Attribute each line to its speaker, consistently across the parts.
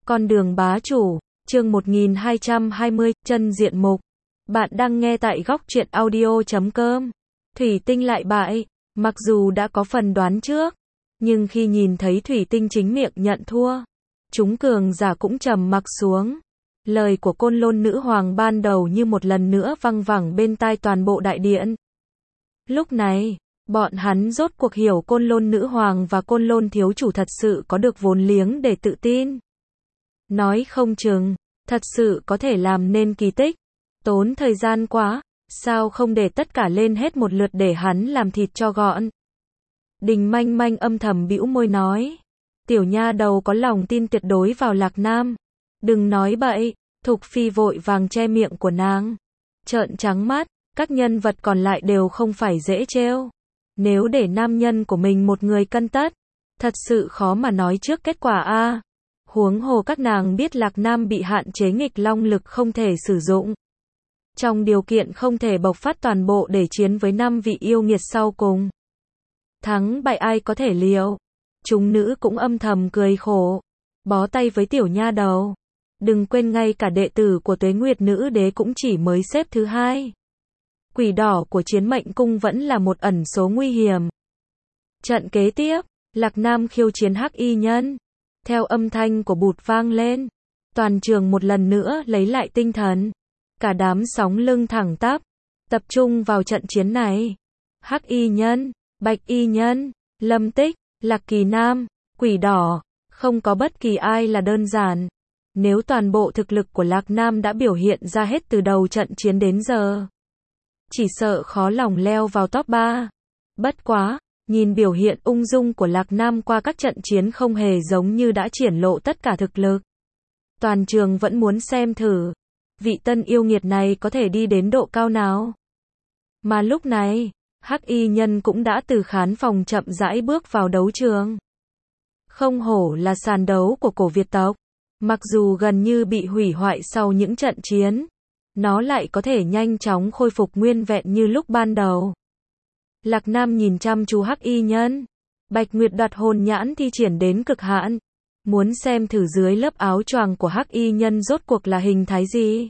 Speaker 1: Con đường bá chủ, chương 1220, chân diện mục. Bạn đang nghe tại góc truyện audio.com. Thủy Tinh lại bại, mặc dù đã có phần đoán trước, nhưng khi nhìn thấy Thủy Tinh chính miệng nhận thua, chúng cường giả cũng trầm mặc xuống. Lời của Côn Lôn nữ hoàng ban đầu như một lần nữa văng vẳng bên tai toàn bộ đại điện. Lúc này, bọn hắn rốt cuộc hiểu Côn Lôn nữ hoàng và Côn Lôn thiếu chủ thật sự có được vốn liếng để tự tin. Nói không chừng, thật sự có thể làm nên kỳ tích. Tốn thời gian quá, sao không để tất cả lên hết một lượt để hắn làm thịt cho gọn. Đình Manh Manh âm thầm bĩu môi nói. Tiểu nha đầu có lòng tin tuyệt đối vào Lạc Nam. Đừng nói bậy, Thục Phi vội vàng che miệng của nàng. Trợn trắng mắt, các nhân vật còn lại đều không phải dễ trêu. Nếu để nam nhân của mình một người cân tất, thật sự khó mà nói trước kết quả a. Huống hồ các nàng biết Lạc Nam bị hạn chế nghịch long lực không thể sử dụng. Trong điều kiện không thể bộc phát toàn bộ để chiến với 5 vị yêu nghiệt sau cùng. Thắng bại ai có thể liệu. Chúng nữ cũng âm thầm cười khổ. Bó tay với tiểu nha đầu. Đừng quên ngay cả đệ tử của Tuế Nguyệt nữ đế cũng chỉ mới xếp thứ 2. Quỷ đỏ của Chiến Mệnh cung vẫn là một ẩn số nguy hiểm. Trận kế tiếp, Lạc Nam khiêu chiến Hắc Y Nhân. Theo âm thanh của bụt vang lên, toàn trường một lần nữa lấy lại tinh thần. Cả đám sóng lưng thẳng tắp, tập trung vào trận chiến này. Hắc Y Nhân, Bạch Y Nhân, Lâm Tích, Lạc Kỳ Nam, Quỷ Đỏ, không có bất kỳ ai là đơn giản. Nếu toàn bộ thực lực của Lạc Nam đã biểu hiện ra hết từ đầu trận chiến đến giờ, chỉ sợ khó lòng leo vào top 3. Bất quá, nhìn biểu hiện ung dung của Lạc Nam qua các trận chiến không hề giống như đã triển lộ tất cả thực lực. Toàn trường vẫn muốn xem thử, vị tân yêu nghiệt này có thể đi đến độ cao nào. Mà lúc này, Hắc Y Nhân cũng đã từ khán phòng chậm rãi bước vào đấu trường. Không hổ là sàn đấu của cổ Việt tộc. Mặc dù gần như bị hủy hoại sau những trận chiến, nó lại có thể nhanh chóng khôi phục nguyên vẹn như lúc ban đầu. Lạc Nam nhìn chăm chú Hắc Y Nhân. Bạch Nguyệt đoạt hồn nhãn thi triển đến cực hạn. Muốn xem thử dưới lớp áo choàng của Hắc Y Nhân rốt cuộc là hình thái gì.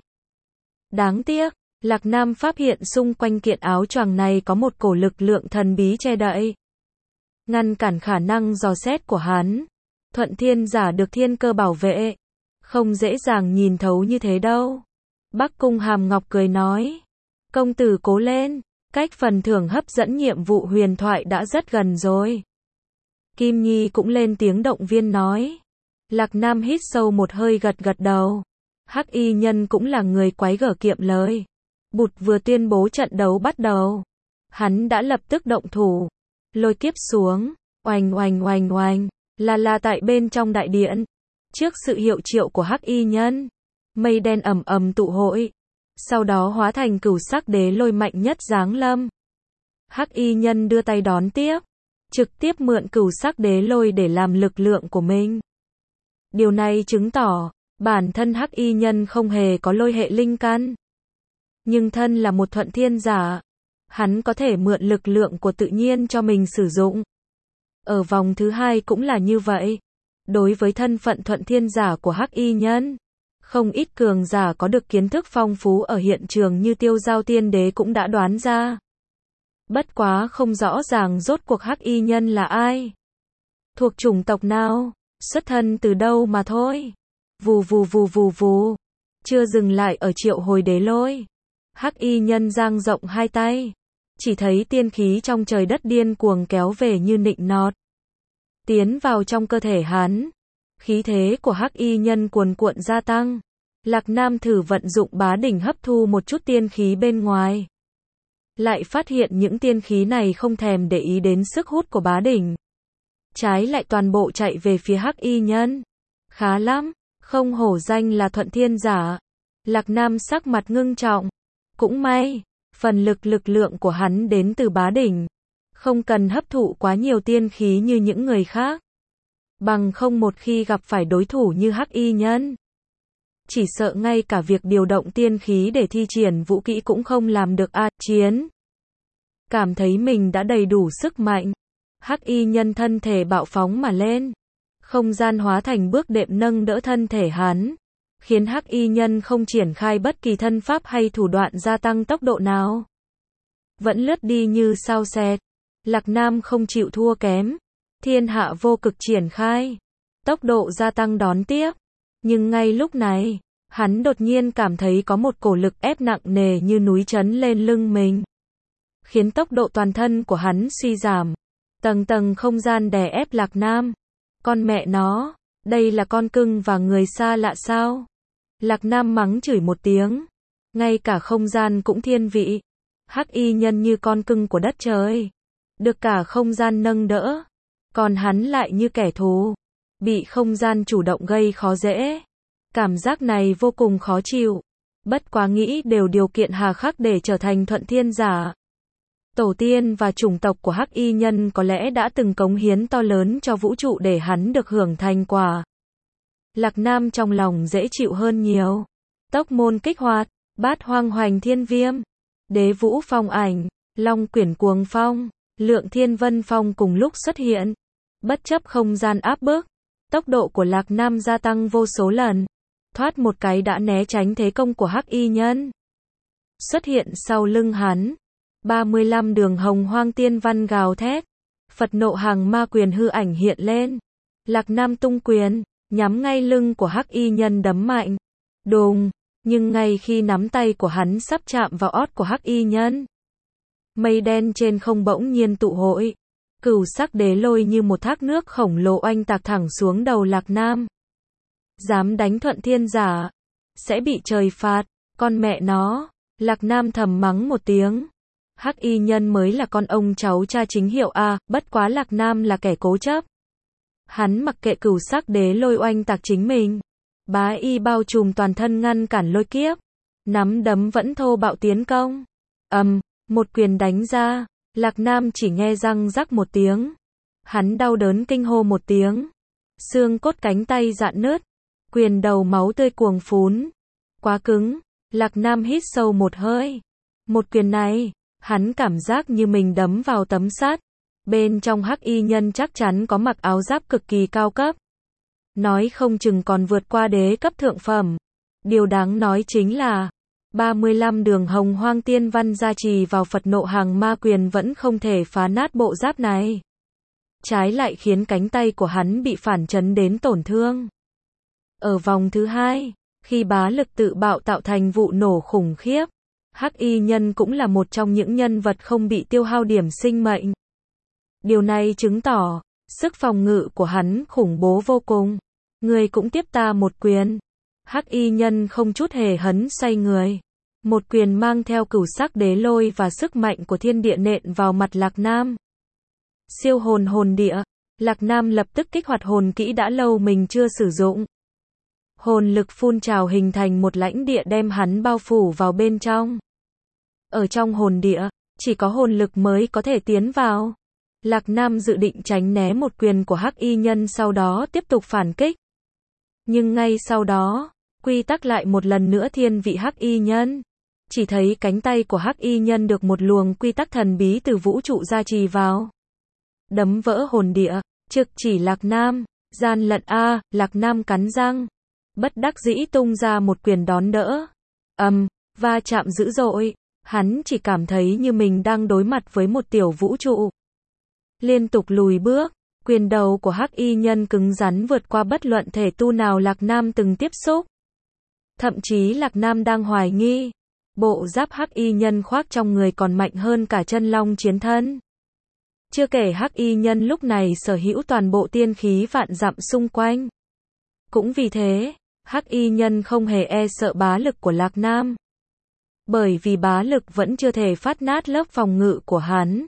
Speaker 1: Đáng tiếc, Lạc Nam phát hiện xung quanh kiện áo choàng này có một cổ lực lượng thần bí che đậy, ngăn cản khả năng dò xét của hắn. Thuận Thiên giả được thiên cơ bảo vệ, không dễ dàng nhìn thấu như thế đâu. Bắc Cung Hàm Ngọc cười nói. Công tử cố lên, cách phần thưởng hấp dẫn nhiệm vụ huyền thoại đã rất gần rồi. Kim Nhi cũng lên tiếng động viên nói. Lạc Nam hít sâu một hơi gật gật đầu. Hắc Y Nhân cũng là người quái gở kiệm lời. Bụt vừa tuyên bố trận đấu bắt đầu, hắn đã lập tức động thủ. Lôi kiếp xuống, oanh oanh oanh oanh, là tại bên trong đại điện. Trước sự hiệu triệu của Hắc Y Nhân, mây đen ầm ầm tụ hội, sau đó hóa thành cửu sắc đế lôi mạnh nhất giáng lâm. Hắc Y Nhân đưa tay đón tiếp, trực tiếp mượn cửu sắc đế lôi để làm lực lượng của mình. Điều này chứng tỏ, bản thân Hắc Y Nhân không hề có lôi hệ linh căn. Nhưng thân là một thuận thiên giả, hắn có thể mượn lực lượng của tự nhiên cho mình sử dụng. Ở vòng thứ 2 cũng là như vậy. Đối với thân phận thuận thiên giả của Hắc Y Nhân, không ít cường giả có được kiến thức phong phú ở hiện trường như Tiêu Giao Tiên Đế cũng đã đoán ra. Bất quá không rõ ràng rốt cuộc Hắc Y Nhân là ai, thuộc chủng tộc nào, xuất thân từ đâu mà thôi. Vù vù vù vù vù, chưa dừng lại ở triệu hồi đế lôi, Hắc Y Nhân dang rộng hai tay, chỉ thấy tiên khí trong trời đất điên cuồng kéo về như nịnh nọt, tiến vào trong cơ thể hắn. Khí thế của Hắc Y Nhân cuồn cuộn gia tăng. Lạc Nam thử vận dụng bá đỉnh hấp thu một chút tiên khí bên ngoài, lại phát hiện những tiên khí này không thèm để ý đến sức hút của bá đỉnh, trái lại toàn bộ chạy về phía Hắc Y Nhân. Khá lắm, không hổ danh là thuận thiên giả. Lạc Nam sắc mặt ngưng trọng. Cũng may, phần lực lượng của hắn đến từ bá đỉnh, không cần hấp thụ quá nhiều tiên khí như những người khác. Bằng không một khi gặp phải đối thủ như Hắc Y Nhân, chỉ sợ ngay cả việc điều động tiên khí để thi triển vũ kỹ cũng không làm được a. Chiến. Cảm thấy mình đã đầy đủ sức mạnh, Hắc Y Nhân thân thể bạo phóng mà lên. Không gian hóa thành bước đệm nâng đỡ thân thể hắn, khiến hắc y nhân không triển khai bất kỳ thân pháp hay thủ đoạn gia tăng tốc độ nào. Vẫn lướt đi như sao xẹt. Lạc Nam không chịu thua kém. Thiên hạ vô cực triển khai. Tốc độ gia tăng đón tiếp. Nhưng ngay lúc này, hắn đột nhiên cảm thấy có một cổ lực ép nặng nề như núi trấn lên lưng mình. Khiến tốc độ toàn thân của hắn suy giảm. Tầng tầng không gian đè ép Lạc Nam. Con mẹ nó, đây là con cưng và người xa lạ sao? Lạc Nam mắng chửi một tiếng. Ngay cả không gian cũng thiên vị. Hắc y nhân như con cưng của đất trời. Được cả không gian nâng đỡ. Còn hắn lại như kẻ thù. Bị không gian chủ động gây khó dễ. Cảm giác này vô cùng khó chịu. Bất quá nghĩ đều điều kiện hà khắc để trở thành thuận thiên giả. Tổ tiên và chủng tộc của hắc y nhân có lẽ đã từng cống hiến to lớn cho vũ trụ để hắn được hưởng thành quả. Lạc Nam trong lòng dễ chịu hơn nhiều. Tốc môn kích hoạt, bát hoang hoành thiên viêm, đế vũ phong ảnh, long quyển cuồng phong, lượng thiên vân phong cùng lúc xuất hiện. Bất chấp không gian áp bức, tốc độ của Lạc Nam gia tăng vô số lần. Thoát một cái đã né tránh thế công của hắc y nhân. Xuất hiện sau lưng hắn. 35 đường hồng hoang tiên văn gào thét. Phật nộ hàng ma quyền hư ảnh hiện lên. Lạc Nam tung quyền, nhắm ngay lưng của hắc y nhân đấm mạnh. Đùng, nhưng ngay khi nắm tay của hắn sắp chạm vào ót của hắc y nhân, mây đen trên không bỗng nhiên tụ hội. Cửu sắc đế lôi như một thác nước khổng lồ oanh tạc thẳng xuống đầu Lạc Nam. Dám đánh thuận thiên giả, sẽ bị trời phạt, con mẹ nó. Lạc Nam thầm mắng một tiếng. Hắc y nhân mới là con ông cháu cha chính hiệu a, bất quá Lạc Nam là kẻ cố chấp. Hắn mặc kệ cửu sắc đế lôi oanh tạc chính mình. Bá y bao trùm toàn thân ngăn cản lôi kiếp. Nắm đấm vẫn thô bạo tiến công. Một quyền đánh ra. Lạc Nam chỉ nghe răng rắc một tiếng. Hắn đau đớn kinh hô một tiếng. Xương cốt cánh tay rạn nứt. Quyền đầu máu tươi cuồng phún. Quá cứng. Lạc Nam hít sâu một hơi. Một quyền này, hắn cảm giác như mình đấm vào tấm sắt. Bên trong hắc y nhân chắc chắn có mặc áo giáp cực kỳ cao cấp. Nói không chừng còn vượt qua đế cấp thượng phẩm. Điều đáng nói chính là 35 đường hồng hoang tiên văn gia trì vào Phật nộ hàng ma quyền vẫn không thể phá nát bộ giáp này. Trái lại khiến cánh tay của hắn bị phản chấn đến tổn thương. Ở vòng thứ hai, khi bá lực tự bạo tạo thành vụ nổ khủng khiếp, hắc y nhân cũng là một trong những nhân vật không bị tiêu hao điểm sinh mệnh. Điều này chứng tỏ, sức phòng ngự của hắn khủng bố vô cùng. Người cũng tiếp ta một quyền. Hắc y nhân không chút hề hấn xoay người. Một quyền mang theo cửu sắc đế lôi và sức mạnh của thiên địa nện vào mặt Lạc Nam. Siêu hồn hồn địa. Lạc Nam lập tức kích hoạt hồn kỹ đã lâu mình chưa sử dụng. Hồn lực phun trào hình thành một lãnh địa đem hắn bao phủ vào bên trong. Ở trong hồn địa, chỉ có hồn lực mới có thể tiến vào. Lạc Nam dự định tránh né một quyền của hắc y nhân sau đó tiếp tục phản kích. Nhưng ngay sau đó, quy tắc lại một lần nữa thiên vị hắc y nhân. Chỉ thấy cánh tay của hắc y nhân được một luồng quy tắc thần bí từ vũ trụ gia trì vào. Đấm vỡ hồn địa, trực chỉ Lạc Nam, gian lận a, Lạc Nam cắn răng. Bất đắc dĩ tung ra một quyền đón đỡ. Va chạm dữ dội, hắn chỉ cảm thấy như mình đang đối mặt với một tiểu vũ trụ. Liên tục lùi bước, quyền đầu của hắc y nhân cứng rắn vượt qua bất luận thể tu nào Lạc Nam từng tiếp xúc. Thậm chí Lạc Nam đang hoài nghi, bộ giáp hắc y nhân khoác trong người còn mạnh hơn cả chân long chiến thân. Chưa kể hắc y nhân lúc này sở hữu toàn bộ tiên khí vạn dặm xung quanh. Cũng vì thế, hắc y nhân không hề e sợ bá lực của Lạc Nam. Bởi vì bá lực vẫn chưa thể phát nát lớp phòng ngự của hắn.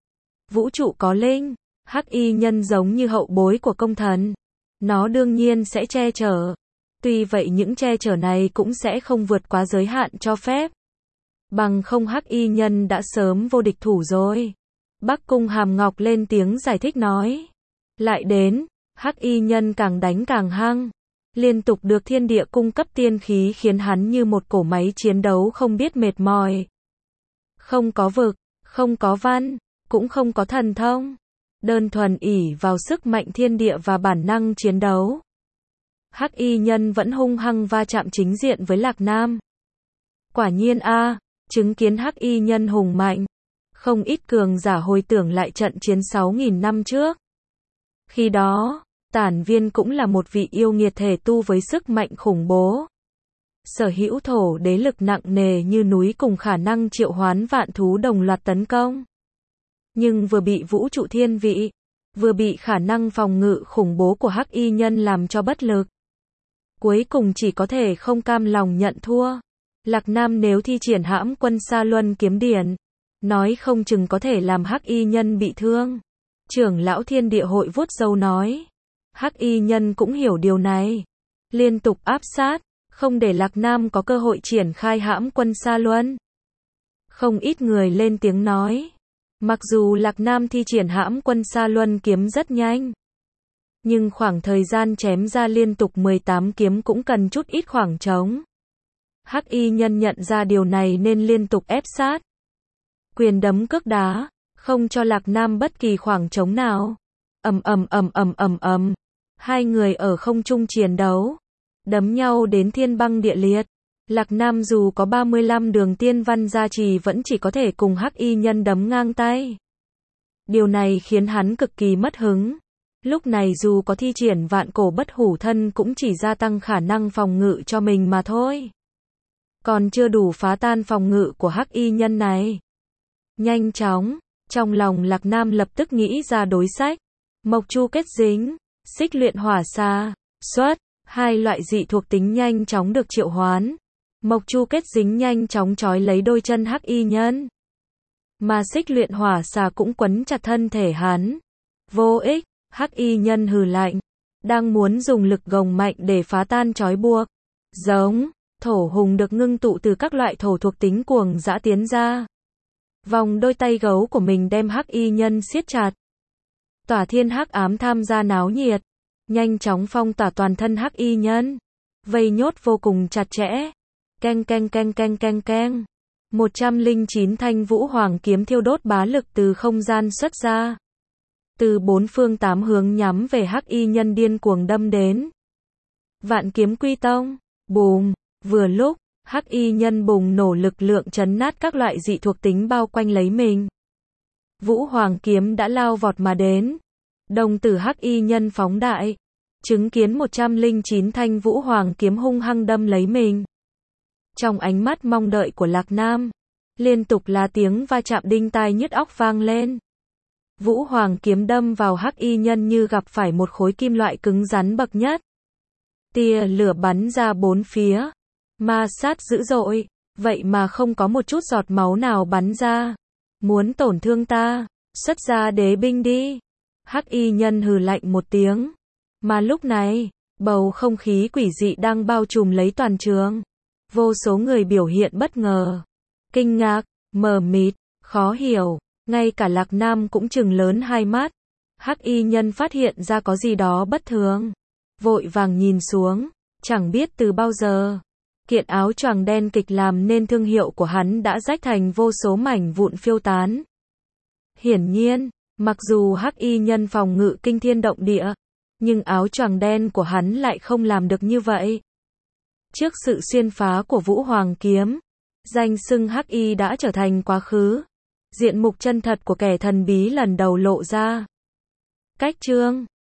Speaker 1: Vũ trụ có linh, hắc y nhân giống như hậu bối của công thần. Nó đương nhiên sẽ che chở. Tuy vậy những che chở này cũng sẽ không vượt quá giới hạn cho phép. Bằng không hắc y nhân đã sớm vô địch thủ rồi. Bắc Cung Hàm Ngọc lên tiếng giải thích nói. Lại đến, hắc y nhân càng đánh càng hăng. Liên tục được thiên địa cung cấp tiên khí khiến hắn như một cỗ máy chiến đấu không biết mệt mỏi. Không có vực, không có văn, cũng không có thần thông. đơn thuần ỷ vào sức mạnh thiên địa và bản năng chiến đấu. Hắc y nhân vẫn hung hăng va chạm chính diện với Lạc Nam. Quả nhiên chứng kiến hắc y nhân hùng mạnh, không ít cường giả hồi tưởng lại trận chiến 6.000 năm trước. Khi đó, Tản Viên cũng là một vị yêu nghiệt thể tu với sức mạnh khủng bố. Sở hữu thổ đế lực nặng nề như núi cùng khả năng triệu hoán vạn thú đồng loạt tấn công. Nhưng vừa bị vũ trụ thiên vị, vừa bị khả năng phòng ngự khủng bố của hắc y nhân làm cho bất lực. Cuối cùng chỉ có thể không cam lòng nhận thua. Lạc Nam nếu thi triển Hãm Quân Sa Luân kiếm điển, nói không chừng có thể làm hắc y nhân bị thương. Trưởng lão Thiên Địa Hội vuốt râu nói. Hắc y nhân cũng hiểu điều này, liên tục áp sát, không để Lạc Nam có cơ hội triển khai Hãm Quân Sa Luân. Không ít người lên tiếng nói, mặc dù Lạc Nam thi triển Hãm Quân Sa Luân kiếm rất nhanh, nhưng khoảng thời gian chém ra liên tục 18 kiếm cũng cần chút ít khoảng trống. Hắc y nhân nhận ra điều này nên liên tục ép sát. Quyền đấm cước đá, không cho Lạc Nam bất kỳ khoảng trống nào. Ầm. Hai người ở không trung chiến đấu, đấm nhau đến thiên băng địa liệt. Lạc Nam dù có 35 đường tiên văn gia trì vẫn chỉ có thể cùng hắc y nhân đấm ngang tay. Điều này khiến hắn cực kỳ mất hứng. Lúc này dù có thi triển vạn cổ bất hủ thân cũng chỉ gia tăng khả năng phòng ngự cho mình mà thôi. Còn chưa đủ phá tan phòng ngự của hắc y nhân này. Nhanh chóng, trong lòng Lạc Nam lập tức nghĩ ra đối sách. Mộc Chu kết dính, xích luyện hỏa xa, xuất, hai loại dị thuộc tính nhanh chóng được triệu hoán. Mộc Chu kết dính nhanh chóng trói lấy đôi chân hắc y nhân. Mà xích luyện hỏa xà cũng quấn chặt thân thể hắn. Vô ích, hắc y nhân hừ lạnh, đang muốn dùng lực gồng mạnh để phá tan trói buộc. Giống, thổ hùng được ngưng tụ từ các loại thổ thuộc tính cuồng dã tiến ra. Vòng đôi tay gấu của mình đem hắc y nhân siết chặt. Tỏa thiên hắc ám tham gia náo nhiệt, nhanh chóng phong tỏa toàn thân hắc y nhân, vây nhốt vô cùng chặt chẽ. Keng. 109 thanh vũ hoàng kiếm thiêu đốt bá lực từ không gian xuất ra. Từ bốn phương tám hướng nhắm về hắc y nhân điên cuồng đâm đến. Vạn kiếm quy tông, bùm, vừa lúc, hắc y nhân bùng nổ lực lượng chấn nát các loại dị thuộc tính bao quanh lấy mình. Vũ hoàng kiếm đã lao vọt mà đến. Đồng tử hắc y nhân phóng đại, chứng kiến 109 thanh vũ hoàng kiếm hung hăng đâm lấy mình. Trong ánh mắt mong đợi của Lạc Nam, liên tục là tiếng va chạm đinh tai nhức óc vang lên. Vũ hoàng kiếm đâm vào hắc y nhân như gặp phải một khối kim loại cứng rắn bậc nhất. Tia lửa bắn ra bốn phía, ma sát dữ dội, vậy mà không có một chút giọt máu nào bắn ra. Muốn tổn thương ta, xuất ra đế binh đi. Hắc y nhân hừ lạnh một tiếng. Mà lúc này, bầu không khí quỷ dị đang bao trùm lấy toàn trường. Vô số người biểu hiện bất ngờ, kinh ngạc, mờ mịt, khó hiểu. Ngay cả Lạc Nam cũng trừng lớn hai mắt. Hắc y nhân phát hiện ra có gì đó bất thường, vội vàng nhìn xuống. Chẳng biết từ bao giờ, kiện áo choàng đen kịch làm nên thương hiệu của hắn đã rách thành vô số mảnh vụn phiêu tán. Hiển nhiên, mặc dù hắc y nhân phòng ngự kinh thiên động địa, nhưng áo choàng đen của hắn lại không làm được như vậy. Trước sự xuyên phá của Vũ Hoàng kiếm, danh xưng hắc y đã trở thành quá khứ. Diện mục chân thật của kẻ thần bí lần đầu lộ ra. Cách chương